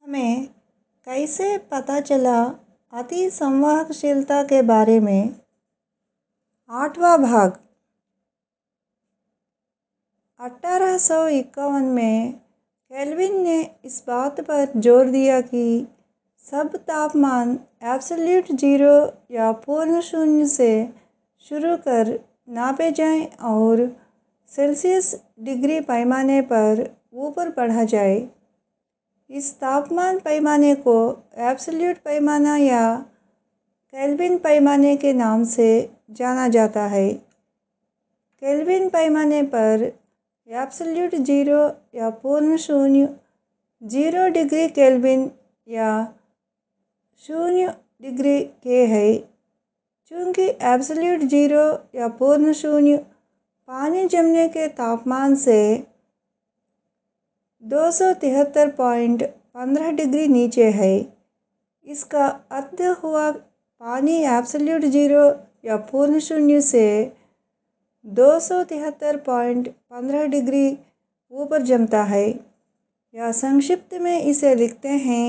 हमें कैसे पता चला अति संवाहकशीलता के बारे में। 8वां भाग। 1851 में केल्विन ने इस बात पर जोर दिया कि सब तापमान एब्सोल्यूट जीरो या पूर्ण शून्य से शुरू कर नापे जाएं और सेल्सियस डिग्री पैमाने पर ऊपर बढ़ा जाए। इस तापमान पैमाने को एब्सोल्यूट पैमाना या केल्विन पैमाने के नाम से जाना जाता है। केल्विन पैमाने पर एब्सोल्यूट जीरो या पूर्ण शून्य 0 डिग्री केल्विन या 0 डिग्री के है। चूँकि एब्सोल्यूट जीरो या पूर्ण शून्य पानी जमने के तापमान से 273.15 डिग्री नीचे है, इसका अर्थ हुआ पानी एब्सोल्यूट जीरो या पूर्ण शून्य से 273.15 डिग्री ऊपर जमता है, या संक्षिप्त में इसे लिखते हैं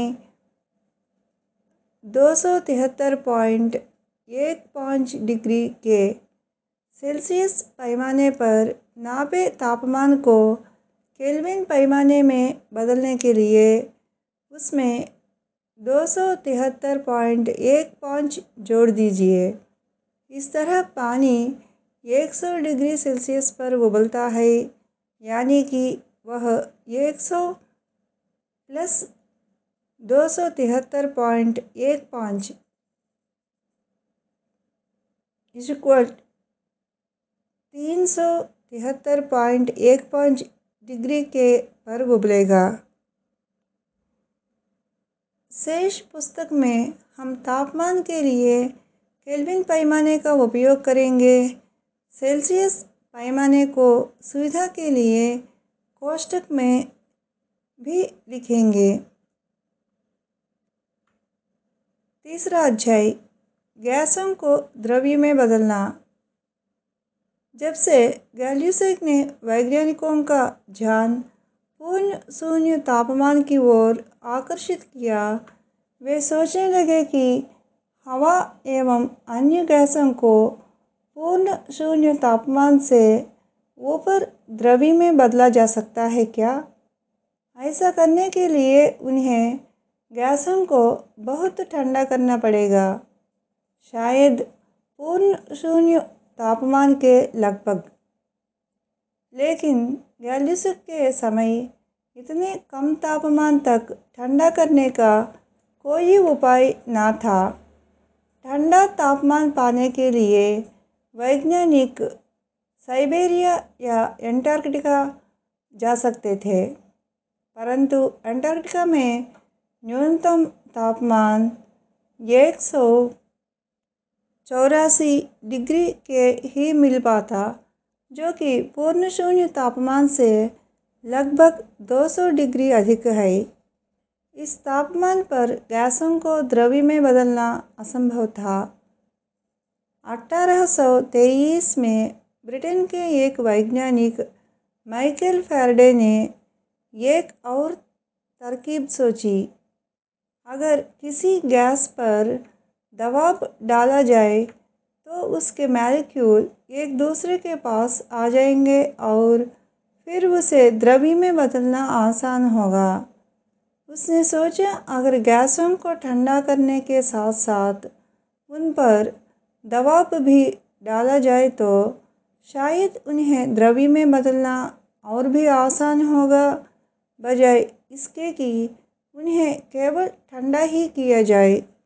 273.15 डिग्री के। सेल्सियस पैमाने पर नापे तापमान को केल्विन पैमाने में बदलने के लिए उसमें 273.15 जोड़ दीजिए। इस तरह पानी 100 डिग्री सेल्सियस पर उबलता है, यानी कि वह 100 प्लस 273.15 इक्वल 373.15 डिग्री के पर उबलेगा। शेष पुस्तक में हम तापमान के लिए केल्विन पैमाने का उपयोग करेंगे। सेल्सियस पैमाने को सुविधा के लिए कोष्ठक में भी लिखेंगे। तीसरा अध्याय, गैसों को द्रव्य में बदलना। जब से गैल्यूसेक ने वैज्ञानिकों का ध्यान पूर्ण शून्य तापमान की ओर आकर्षित किया, वे सोचने लगे कि हवा एवं अन्य गैसों को पूर्ण शून्य तापमान से ऊपर द्रव्य में बदला जा सकता है क्या। ऐसा करने के लिए उन्हें गैसों को बहुत ठंडा करना पड़ेगा, शायद पूर्ण शून्य तापमान के लगभग। लेकिन गैल्यूसेक के समय इतने कम तापमान तक ठंडा करने का कोई उपाय न था। ठंडा तापमान पाने के लिए वैज्ञानिक साइबेरिया या एंटार्कटिका जा सकते थे, परंतु एंटार्कटिका में न्यूनतम तापमान 184 डिग्री के ही मिल पाता, जो कि पूर्ण शून्य तापमान से लगभग 200 डिग्री अधिक है। इस तापमान पर गैसों को द्रव्य में बदलना असंभव था। 1823 में ब्रिटेन के एक वैज्ञानिक माइकल फैराडे ने एक और तरकीब सोची। अगर किसी गैस पर दबाव डाला जाए तो उसके मॉलिक्यूल एक दूसरे के पास आ जाएंगे और फिर उसे द्रव्य में बदलना आसान होगा। उसने सोचा, अगर गैसों को ठंडा करने के साथ साथ उन पर दबाव भी डाला जाए तो शायद उन्हें द्रव्य में बदलना और भी आसान होगा, बजाय इसके कि उन्हें केवल ठंडा ही किया जाए।